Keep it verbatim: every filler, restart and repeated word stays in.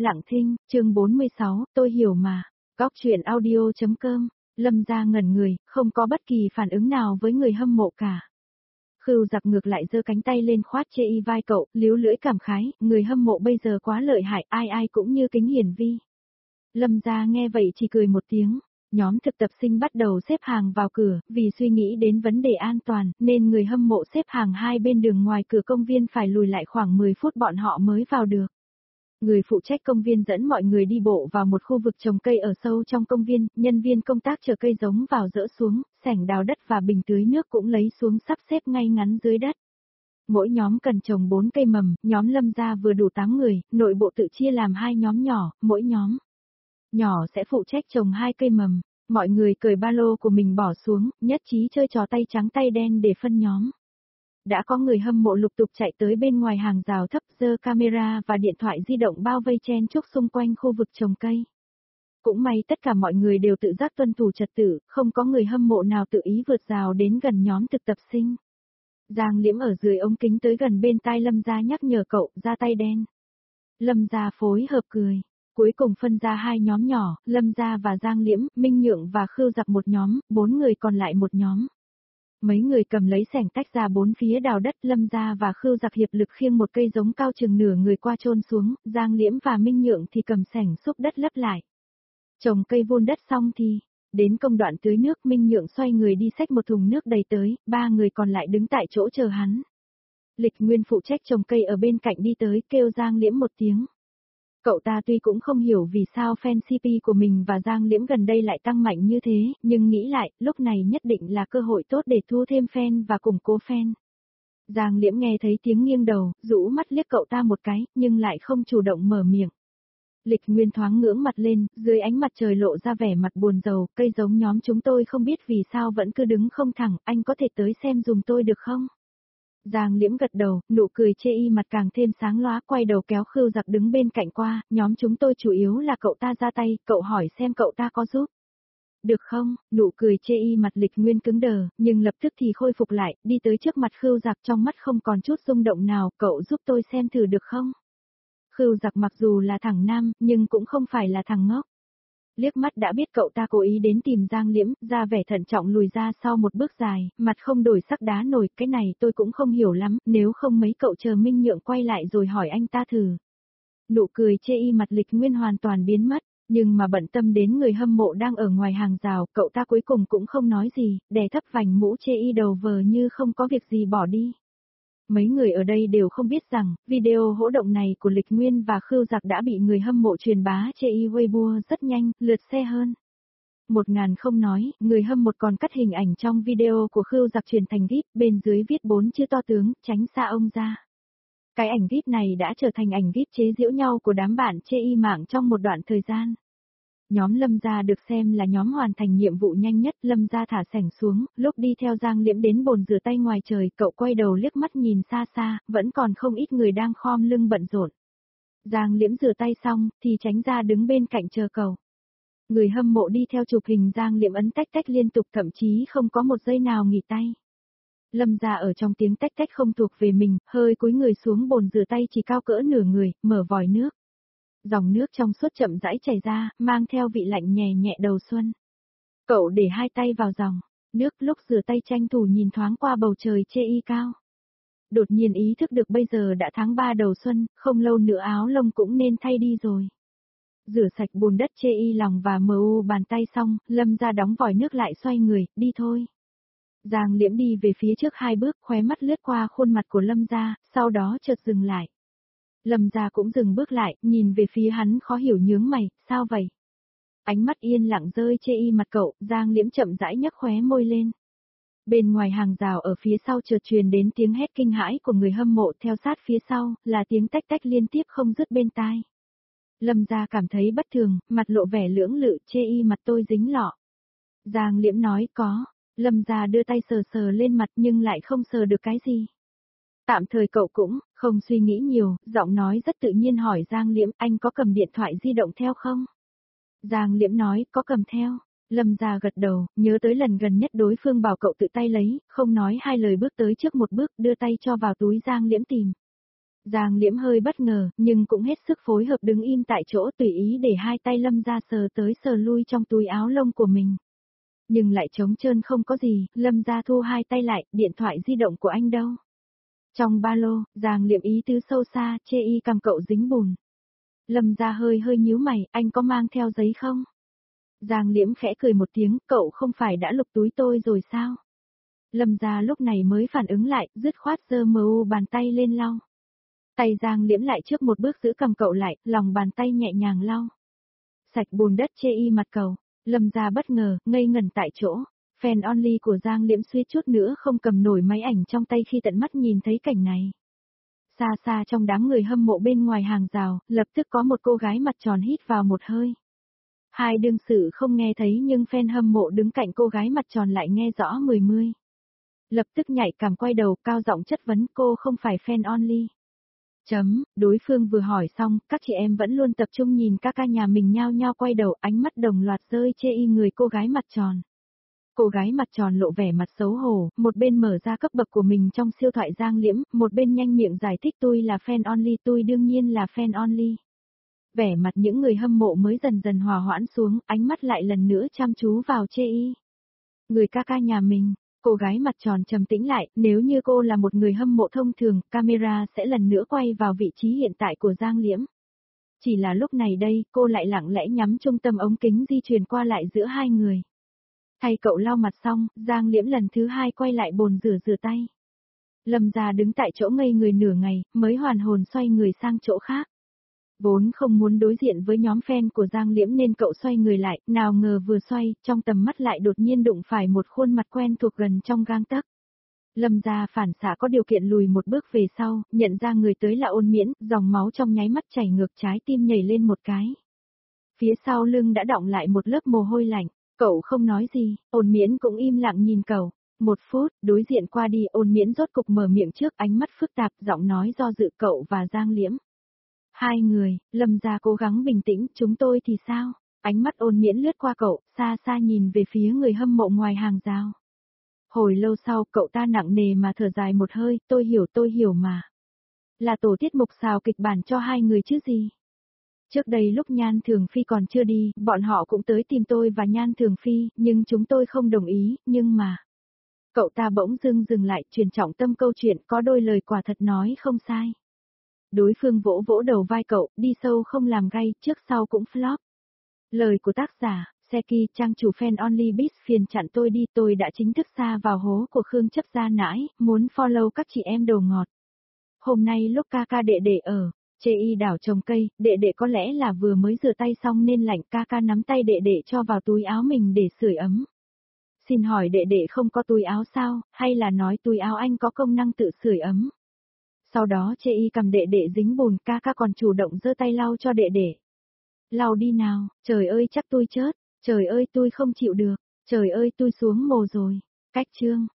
Lặng Thinh, chương bốn mươi sáu, tôi hiểu mà. Góc truyện audio.com, Lâm Gia ngẩn người, không có bất kỳ phản ứng nào với người hâm mộ cả. Khưu Giặc ngược lại giơ cánh tay lên khoát chê y vai cậu, líu lưỡi cảm khái, người hâm mộ bây giờ quá lợi hại, ai ai cũng như kính hiển vi. Lâm Gia nghe vậy chỉ cười một tiếng. Nhóm thực tập sinh bắt đầu xếp hàng vào cửa, vì suy nghĩ đến vấn đề an toàn, nên người hâm mộ xếp hàng hai bên đường ngoài cửa công viên phải lùi lại khoảng mười phút bọn họ mới vào được. Người phụ trách công viên dẫn mọi người đi bộ vào một khu vực trồng cây ở sâu trong công viên, nhân viên công tác chở cây giống vào dỡ xuống, xẻng đào đất và bình tưới nước cũng lấy xuống sắp xếp ngay ngắn dưới đất. Mỗi nhóm cần trồng bốn cây mầm, nhóm Lâm Gia vừa đủ tám người, nội bộ tự chia làm hai nhóm nhỏ, mỗi nhóm nhỏ sẽ phụ trách trồng hai cây mầm. Mọi người cởi ba lô của mình bỏ xuống, nhất trí chơi trò tay trắng tay đen để phân nhóm. Đã có người hâm mộ lục tục chạy tới bên ngoài hàng rào thấp, giơ camera và điện thoại di động bao vây chen chúc xung quanh khu vực trồng cây. Cũng may tất cả mọi người đều tự giác tuân thủ trật tự, không có người hâm mộ nào tự ý vượt rào đến gần nhóm thực tập sinh. Giang Liễm ở dưới ống kính tới gần bên tai Lâm Gia nhắc nhở cậu, ra tay đen. Lâm Gia phối hợp cười. Cuối cùng phân ra hai nhóm nhỏ, Lâm Gia và Giang Liễm, Minh Nhượng và Khưu Giặc một nhóm, bốn người còn lại một nhóm. Mấy người cầm lấy xẻng tách ra bốn phía đào đất, Lâm Gia và Khưu Giặc hiệp lực khiêng một cây giống cao chừng nửa người qua chôn xuống, Giang Liễm và Minh Nhượng thì cầm xẻng xúc đất lấp lại. Trồng cây vun đất xong thì, đến công đoạn tưới nước, Minh Nhượng xoay người đi xách một thùng nước đầy tới, ba người còn lại đứng tại chỗ chờ hắn. Lịch Nguyên phụ trách trồng cây ở bên cạnh đi tới, kêu Giang Liễm một tiếng. Cậu ta tuy cũng không hiểu vì sao fan xê pê của mình và Giang Liễm gần đây lại tăng mạnh như thế, nhưng nghĩ lại, lúc này nhất định là cơ hội tốt để thu thêm fan và củng cố fan. Giang Liễm nghe thấy tiếng nghiêng đầu, rũ mắt liếc cậu ta một cái, nhưng lại không chủ động mở miệng. Lịch Nguyên thoáng ngưỡng mặt lên, dưới ánh mặt trời lộ ra vẻ mặt buồn rầu, cây giống nhóm chúng tôi không biết vì sao vẫn cứ đứng không thẳng, anh có thể tới xem dùm tôi được không? Giang Liễm gật đầu, nụ cười chê y mặt càng thêm sáng lóa, quay đầu kéo Khưu Giặc đứng bên cạnh qua, nhóm chúng tôi chủ yếu là cậu ta ra tay, cậu hỏi xem cậu ta có giúp. Được không? Nụ cười chê y mặt Lịch Nguyên cứng đờ, nhưng lập tức thì khôi phục lại, đi tới trước mặt Khưu Giặc trong mắt không còn chút rung động nào, cậu giúp tôi xem thử được không? Khưu Giặc mặc dù là thằng nam, nhưng cũng không phải là thằng ngốc. Liếc mắt đã biết cậu ta cố ý đến tìm Giang Liễm, ra vẻ thận trọng lùi ra sau một bước dài, mặt không đổi sắc đá nổi, cái này tôi cũng không hiểu lắm, nếu không mấy cậu chờ Minh Nhượng quay lại rồi hỏi anh ta thử. Nụ cười chê y mặt Lịch Nguyên hoàn toàn biến mất, nhưng mà bận tâm đến người hâm mộ đang ở ngoài hàng rào, cậu ta cuối cùng cũng không nói gì, đè thấp vành mũ chê y đầu vờ như không có việc gì bỏ đi. Mấy người ở đây đều không biết rằng, video hỗn động này của Lịch Nguyên và Khưu Giặc đã bị người hâm mộ truyền bá chê y Weibo rất nhanh, lượt xe hơn. Một ngàn không nói, người hâm mộ còn cắt hình ảnh trong video của Khưu Giặc truyền thành gif, bên dưới viết bốn chữ to tướng, tránh xa ông ra. Cái ảnh gif này đã trở thành ảnh gif chế giễu nhau của đám bạn chê y mạng trong một đoạn thời gian. Nhóm Lâm Gia được xem là nhóm hoàn thành nhiệm vụ nhanh nhất, Lâm Gia thả xẻng xuống, lúc đi theo Giang Liễm đến bồn rửa tay ngoài trời, cậu quay đầu liếc mắt nhìn xa xa, vẫn còn không ít người đang khom lưng bận rộn. Giang Liễm rửa tay xong, thì tránh ra đứng bên cạnh chờ cậu. Người hâm mộ đi theo chụp hình Giang Liễm ấn tách tách liên tục, thậm chí không có một giây nào nghỉ tay. Lâm Gia ở trong tiếng tách tách không thuộc về mình, hơi cúi người xuống bồn rửa tay chỉ cao cỡ nửa người, mở vòi nước. Dòng nước trong suốt chậm rãi chảy ra, mang theo vị lạnh nhẹ nhẹ đầu xuân. Cậu để hai tay vào dòng nước, lúc rửa tay tranh thủ nhìn thoáng qua bầu trời chê y cao. Đột nhiên ý thức được bây giờ đã tháng ba đầu xuân, không lâu nữa áo lông cũng nên thay đi rồi. Rửa sạch bùn đất chê y lòng và mờ u bàn tay xong, Lâm Gia đóng vòi nước lại xoay người, đi thôi. Giang Liễm đi về phía trước hai bước, khóe mắt lướt qua khuôn mặt của Lâm Gia, sau đó chợt dừng lại. Lâm Gia cũng dừng bước lại, nhìn về phía hắn khó hiểu nhướng mày, sao vậy? Ánh mắt yên lặng rơi chê y mặt cậu, Giang Liễm chậm rãi nhấc khóe môi lên. Bên ngoài hàng rào ở phía sau chợt truyền đến tiếng hét kinh hãi của người hâm mộ, theo sát phía sau, là tiếng tách tách liên tiếp không dứt bên tai. Lâm Gia cảm thấy bất thường, mặt lộ vẻ lưỡng lự, chê y mặt tôi dính lọ. Giang Liễm nói có, Lâm Gia đưa tay sờ sờ lên mặt nhưng lại không sờ được cái gì. Tạm thời cậu cũng, không suy nghĩ nhiều, giọng nói rất tự nhiên hỏi Giang Liễm, anh có cầm điện thoại di động theo không? Giang Liễm nói, có cầm theo. Lâm Gia gật đầu, nhớ tới lần gần nhất đối phương bảo cậu tự tay lấy, không nói hai lời bước tới trước một bước, đưa tay cho vào túi Giang Liễm tìm. Giang Liễm hơi bất ngờ, nhưng cũng hết sức phối hợp đứng im tại chỗ tùy ý để hai tay Lâm Gia sờ tới sờ lui trong túi áo lông của mình. Nhưng lại trống trơn không có gì, Lâm Gia thu hai tay lại, điện thoại di động của anh đâu? Trong ba lô, Giang Liễm ý tứ sâu xa, chê y cầm cậu dính bùn. Lâm Gia hơi hơi nhíu mày, anh có mang theo giấy không? Giang Liễm khẽ cười một tiếng, cậu không phải đã lục túi tôi rồi sao? Lâm Gia lúc này mới phản ứng lại, dứt khoát giơ mờ u bàn tay lên lau. Tay Giang Liễm lại trước một bước giữ cầm cậu lại, lòng bàn tay nhẹ nhàng lau. Sạch bùn đất chê y mặt cậu. Lâm Gia bất ngờ, ngây ngẩn tại chỗ. Fan only của Giang Liễm suýt chút nữa không cầm nổi máy ảnh trong tay khi tận mắt nhìn thấy cảnh này. Xa xa trong đám người hâm mộ bên ngoài hàng rào, lập tức có một cô gái mặt tròn hít vào một hơi. Hai đương sự không nghe thấy nhưng fan hâm mộ đứng cạnh cô gái mặt tròn lại nghe rõ mười mươi. Lập tức nhạy cảm quay đầu cao giọng chất vấn cô không phải fan only. Chấm, đối phương vừa hỏi xong, các chị em vẫn luôn tập trung nhìn ca ca nhà mình nhao nhao quay đầu ánh mắt đồng loạt rơi chê y người cô gái mặt tròn. Cô gái mặt tròn lộ vẻ mặt xấu hổ, một bên mở ra cấp bậc của mình trong siêu thoại Giang Liễm, một bên nhanh miệng giải thích tôi là fan only, tôi đương nhiên là fan only. Vẻ mặt những người hâm mộ mới dần dần hòa hoãn xuống, ánh mắt lại lần nữa chăm chú vào chê y. Người ca ca nhà mình. Cô gái mặt tròn trầm tĩnh lại, nếu như cô là một người hâm mộ thông thường, camera sẽ lần nữa quay vào vị trí hiện tại của Giang Liễm. Chỉ là lúc này đây, cô lại lặng lẽ nhắm trung tâm ống kính di chuyển qua lại giữa hai người. Thay cậu lau mặt xong, Giang Liễm lần thứ hai quay lại bồn rửa rửa tay. Lâm Gia đứng tại chỗ ngây người nửa ngày, mới hoàn hồn xoay người sang chỗ khác. Vốn không muốn đối diện với nhóm fan của Giang Liễm nên cậu xoay người lại, nào ngờ vừa xoay, trong tầm mắt lại đột nhiên đụng phải một khuôn mặt quen thuộc gần trong gang tấc. Lâm Gia phản xạ có điều kiện lùi một bước về sau, nhận ra người tới là Ôn Miễn, dòng máu trong nháy mắt chảy ngược trái tim nhảy lên một cái. Phía sau lưng đã đọng lại một lớp mồ hôi lạnh, cậu không nói gì, Ôn Miễn cũng im lặng nhìn cậu. Một phút, đối diện qua đi, Ôn Miễn rốt cục mở miệng trước, ánh mắt phức tạp, giọng nói do dự cậu và Giang Liễm. Hai người, Lâm Gia cố gắng bình tĩnh, chúng tôi thì sao? Ánh mắt Ôn Miễn lướt qua cậu, xa xa nhìn về phía người hâm mộ ngoài hàng rào. Hồi lâu sau, cậu ta nặng nề mà thở dài một hơi, tôi hiểu tôi hiểu mà. Là tổ tiết mục xào kịch bản cho hai người chứ gì? Trước đây lúc Nhan Thường Phi còn chưa đi, bọn họ cũng tới tìm tôi và Nhan Thường Phi, nhưng chúng tôi không đồng ý, nhưng mà... Cậu ta bỗng dưng dừng lại, truyền trọng tâm câu chuyện, có đôi lời quả thật nói không sai. Đối phương vỗ vỗ đầu vai cậu, đi sâu không làm gay, trước sau cũng flop. Lời của tác giả, Seki, trang chủ fan only biz phiền chặn tôi đi, tôi đã chính thức sa vào hố của Khương chấp gia nãi, muốn follow các chị em đồ ngọt. Hôm nay lúc ca ca đệ đệ ở, chê y đảo trồng cây, đệ đệ có lẽ là vừa mới rửa tay xong nên lạnh, ca ca nắm tay đệ đệ cho vào túi áo mình để sưởi ấm. Xin hỏi đệ đệ không có túi áo sao, hay là nói túi áo anh có công năng tự sưởi ấm? Sau đó chê y cầm đệ đệ dính bùn, ca ca còn chủ động giơ tay lau cho đệ đệ. Lau đi nào, trời ơi chắc tôi chết, trời ơi tôi không chịu được, trời ơi tôi xuống mồ rồi. Cách chương